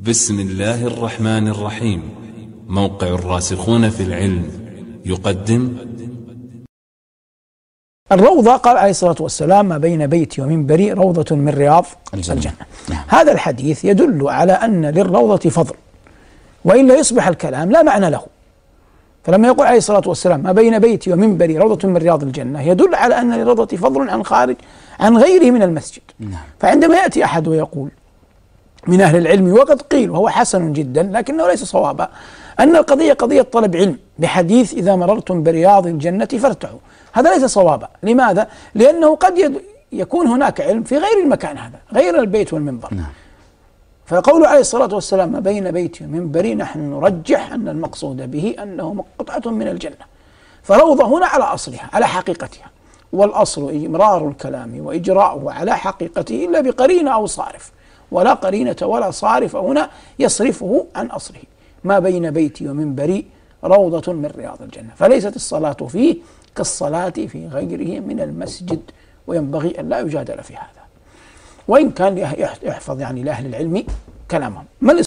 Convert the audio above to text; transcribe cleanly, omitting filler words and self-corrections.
بسم الله الرحمن الرحيم. موقع الراسخون في العلم يقدم الروضة. قال عليه الصلاة والسلام: ما بين بيتي ومنبري روضة من رياض الجنة. هذا الحديث يدل على أن للروضة فضل، وإلا يصبح الكلام لا معنى له. فلما يقول عليه الصلاة والسلام: ما بين بيتي ومنبري روضة من رياض الجنة، يدل على أن للروضة فضل عن غيره من المسجد. فعندما يأتي أحد ويقول من أهل العلم، وقد قيل وهو حسن جدا لكنه ليس صوابا، أن القضية قضية طلب علم بحديث إذا مررتم برياض الجنة فارتعوا، هذا ليس صوابا. لماذا؟ لأنه قد يكون هناك علم في غير المكان هذا، غير البيت والمنبر. فقول عليه الصلاة والسلام: ما بين بيتي ومنبري، نحن نرجح أن المقصود به أنه قطعة من الجنة. فروضة هنا على أصلها، على حقيقتها، والأصل إمرار الكلام وإجراؤه على حقيقته إلا بقرينة أو صارف، ولا قرينة ولا صارف هنا يصرفه عن أصله. ما بين بيتي ومنبري روضة من رياض الجنة، فليست الصلاة فيه كالصلاة في غيره من المسجد، وينبغي أن لا يجادل في هذا، وإن كان يحفظ يعني لأهل العلم كلامهم.